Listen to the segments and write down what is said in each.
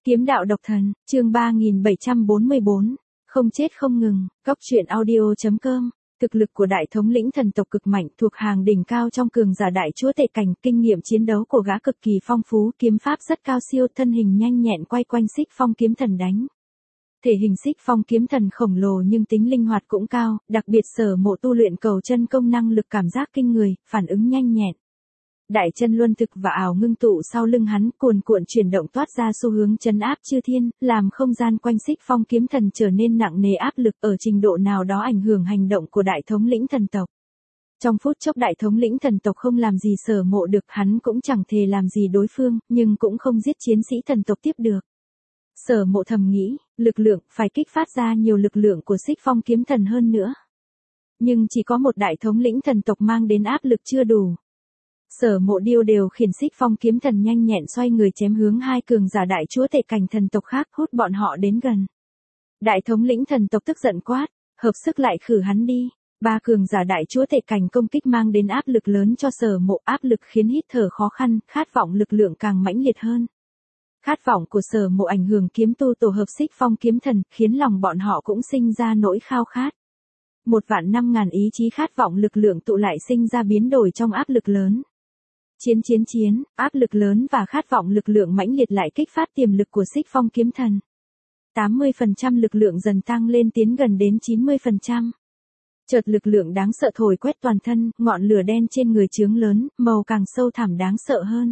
Kiếm đạo độc thần, chương 3744, không chết không ngừng, góc truyện audio.com. Thực lực của đại thống lĩnh thần tộc cực mạnh, thuộc hàng đỉnh cao trong cường giả đại chúa tể cảnh, kinh nghiệm chiến đấu của gã cực kỳ phong phú, kiếm pháp rất cao siêu, thân hình nhanh nhẹn quay quanh Xích Phong kiếm thần đánh. Thể hình Xích Phong kiếm thần khổng lồ nhưng tính linh hoạt cũng cao, đặc biệt Sở Mộ tu luyện cầu chân công năng lực cảm giác kinh người, phản ứng nhanh nhẹn. Đại chân luân thực và ảo ngưng tụ sau lưng hắn, cuồn cuộn chuyển động toát ra xu hướng trấn áp chư thiên, làm không gian quanh Xích Phong kiếm thần trở nên nặng nề, áp lực ở trình độ nào đó ảnh hưởng hành động của đại thống lĩnh thần tộc. Trong phút chốc đại thống lĩnh thần tộc không làm gì Sở Mộ được, hắn cũng chẳng thề làm gì đối phương, nhưng cũng không giết chiến sĩ thần tộc tiếp được. Sở Mộ thầm nghĩ, lực lượng, phải kích phát ra nhiều lực lượng của Xích Phong kiếm thần hơn nữa. Nhưng chỉ có một đại thống lĩnh thần tộc mang đến áp lực chưa đủ. Sở Mộ điều khiển Xích Phong kiếm thần nhanh nhẹn xoay người chém hướng hai cường giả đại chúa tể cảnh thần tộc khác, hút bọn họ đến gần. Đại thống lĩnh thần tộc tức giận quát, hợp sức lại khử hắn đi. Ba cường giả đại chúa tể cảnh công kích mang đến áp lực lớn cho Sở Mộ, áp lực khiến hít thở khó khăn, khát vọng lực lượng càng mãnh liệt hơn. Khát vọng của Sở Mộ ảnh hưởng kiếm tu tổ hợp Xích Phong kiếm thần, khiến lòng bọn họ cũng sinh ra nỗi khao khát. 1.500.000 ý chí khát vọng lực lượng tụ lại sinh ra biến đổi trong áp lực lớn. Chiến, áp lực lớn và khát vọng lực lượng mãnh liệt lại kích phát tiềm lực của Xích Phong kiếm thần. 80% lực lượng dần tăng lên tiến gần đến 90%. Chợt lực lượng đáng sợ thổi quét toàn thân, ngọn lửa đen trên người chướng lớn, màu càng sâu thẳm đáng sợ hơn.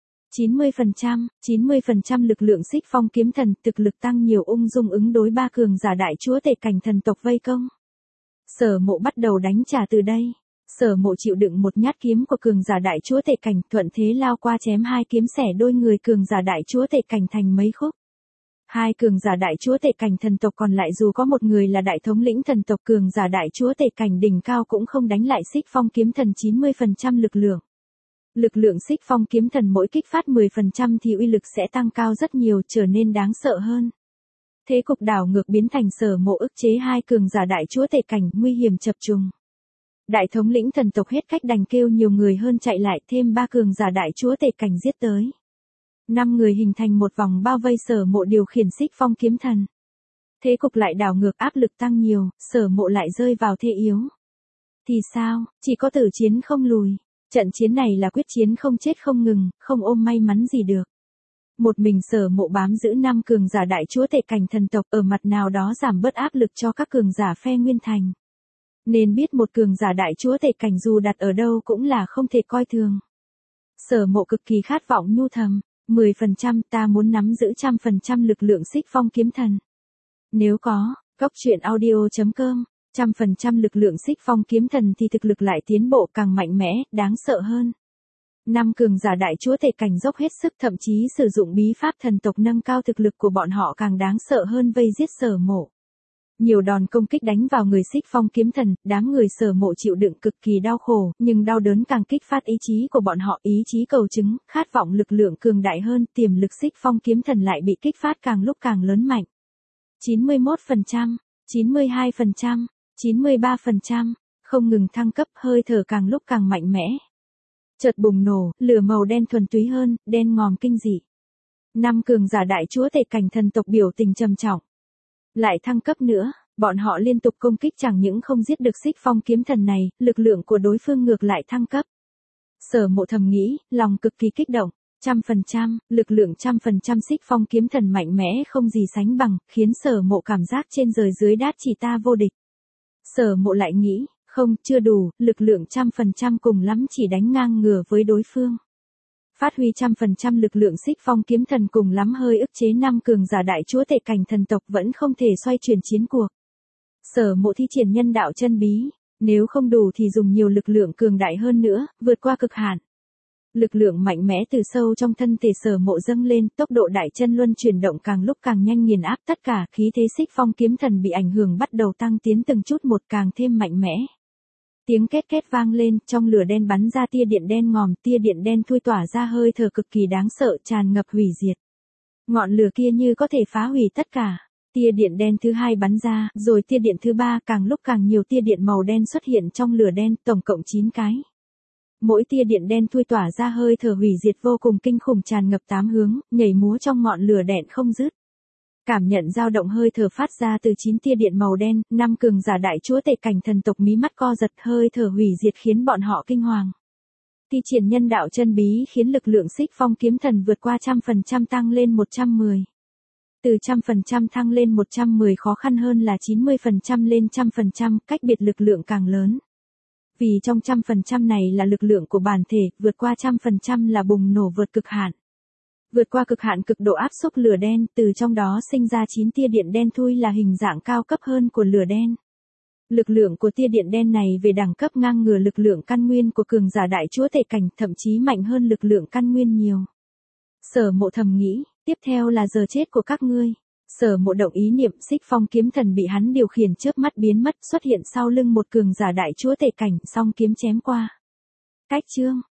90% lực lượng Xích Phong kiếm thần, thực lực tăng nhiều, ung dung ứng đối ba cường giả đại chúa tể cảnh thần tộc vây công. Sở Mộ bắt đầu đánh trả từ đây. Sở Mộ chịu đựng một nhát kiếm của cường giả đại chúa tể cảnh, thuận thế lao qua chém hai kiếm xẻ đôi người cường giả đại chúa tể cảnh thành mấy khúc. Hai cường giả đại chúa tể cảnh thần tộc còn lại dù có một người là đại thống lĩnh thần tộc cường giả đại chúa tể cảnh đỉnh cao cũng không đánh lại Xích Phong kiếm thần 90% lực lượng. Lực lượng Xích Phong kiếm thần mỗi kích phát 10% thì uy lực sẽ tăng cao rất nhiều, trở nên đáng sợ hơn. Thế cục đảo ngược biến thành Sở Mộ ức chế hai cường giả đại chúa tể cảnh, nguy hiểm chập trùng. Đại thống lĩnh thần tộc hết cách đành kêu nhiều người hơn chạy lại, thêm ba cường giả đại chúa tể cảnh giết tới. 5 người hình thành một vòng bao vây Sở Mộ điều khiển Xích Phong kiếm thần. Thế cục lại đảo ngược, áp lực tăng nhiều, Sở Mộ lại rơi vào thế yếu. Thì sao, chỉ có tử chiến không lùi. Trận chiến này là quyết chiến không chết không ngừng, không ôm may mắn gì được. Một mình Sở Mộ bám giữ 5 cường giả đại chúa tể cảnh thần tộc, ở mặt nào đó giảm bớt áp lực cho các cường giả phe Nguyên Thành. Nên biết một cường giả đại chúa tể cảnh dù đặt ở đâu cũng là không thể coi thường. Sở Mộ cực kỳ khát vọng nhu thầm, 10% ta muốn nắm giữ 100% lực lượng Xích Phong kiếm thần. Nếu có, góc truyện audio.com, 100% lực lượng Xích Phong kiếm thần thì thực lực lại tiến bộ càng mạnh mẽ, đáng sợ hơn. 5 cường giả đại chúa tể cảnh dốc hết sức, thậm chí sử dụng bí pháp thần tộc nâng cao thực lực của bọn họ càng đáng sợ hơn, vây giết Sở Mộ. Nhiều đòn công kích đánh vào người Xích Phong kiếm thần, đám người Sở Mộ chịu đựng cực kỳ đau khổ, nhưng đau đớn càng kích phát ý chí của bọn họ, ý chí cầu chứng, khát vọng lực lượng cường đại hơn, tiềm lực Xích Phong kiếm thần lại bị kích phát càng lúc càng lớn mạnh. 91%, 92%, 93%, không ngừng thăng cấp, hơi thở càng lúc càng mạnh mẽ. Chợt bùng nổ, lửa màu đen thuần túy hơn, đen ngòm kinh dị. 5 cường giả đại chúa tể cảnh thần tộc biểu tình trầm trọng. Lại thăng cấp nữa, bọn họ liên tục công kích chẳng những không giết được Xích Phong kiếm thần này, lực lượng của đối phương ngược lại thăng cấp. Sở Mộ thầm nghĩ, lòng cực kỳ kích động, 100%, lực lượng 100% Xích Phong kiếm thần mạnh mẽ không gì sánh bằng, khiến Sở Mộ cảm giác trên trời dưới đát chỉ ta vô địch. Sở Mộ lại nghĩ, không, chưa đủ, lực lượng 100% cùng lắm chỉ đánh ngang ngửa với đối phương. Phát huy 100% lực lượng Xích Phong kiếm thần cùng lắm hơi ức chế 5 cường giả đại chúa tể cảnh thần tộc vẫn không thể xoay chuyển chiến cuộc. Sở Mộ thi triển nhân đạo chân bí, nếu không đủ thì dùng nhiều lực lượng cường đại hơn nữa, vượt qua cực hạn. Lực lượng mạnh mẽ từ sâu trong thân thể Sở Mộ dâng lên, tốc độ đại chân luân chuyển động càng lúc càng nhanh, nghiền áp tất cả, khí thế Xích Phong kiếm thần bị ảnh hưởng bắt đầu tăng tiến từng chút một, càng thêm mạnh mẽ. Tiếng két két vang lên, trong lửa đen bắn ra tia điện đen ngòm, tia điện đen thui tỏa ra hơi thở cực kỳ đáng sợ, tràn ngập hủy diệt. Ngọn lửa kia như có thể phá hủy tất cả. Tia điện đen thứ 2 bắn ra, rồi tia điện thứ 3, càng lúc càng nhiều tia điện màu đen xuất hiện trong lửa đen, tổng cộng 9 cái. Mỗi tia điện đen thui tỏa ra hơi thở hủy diệt vô cùng kinh khủng tràn ngập tám hướng, nhảy múa trong ngọn lửa đèn không dứt. Cảm nhận dao động hơi thở phát ra từ 9 tia điện màu đen, 5 cường giả đại chúa tể cảnh thần tộc mí mắt co giật, hơi thở hủy diệt khiến bọn họ kinh hoàng. Thi triển nhân đạo chân bí khiến lực lượng Xích Phong kiếm thần vượt qua 100% tăng lên 110. Từ 100% thăng lên 110 khó khăn hơn là 90% lên 100%, cách biệt lực lượng càng lớn. Vì trong 100% này là lực lượng của bản thể, vượt qua 100% là bùng nổ vượt cực hạn. Vượt qua cực hạn cực độ áp xúc lửa đen, từ trong đó sinh ra 9 tia điện đen thui là hình dạng cao cấp hơn của lửa đen. Lực lượng của tia điện đen này về đẳng cấp ngang ngửa lực lượng căn nguyên của cường giả đại chúa tể cảnh, thậm chí mạnh hơn lực lượng căn nguyên nhiều. Sở Mộ thầm nghĩ, tiếp theo là giờ chết của các ngươi. Sở Mộ động ý niệm, Xích Phong kiếm thần bị hắn điều khiển chớp mắt biến mất, xuất hiện sau lưng một cường giả đại chúa tể cảnh, song kiếm chém qua. Cách chương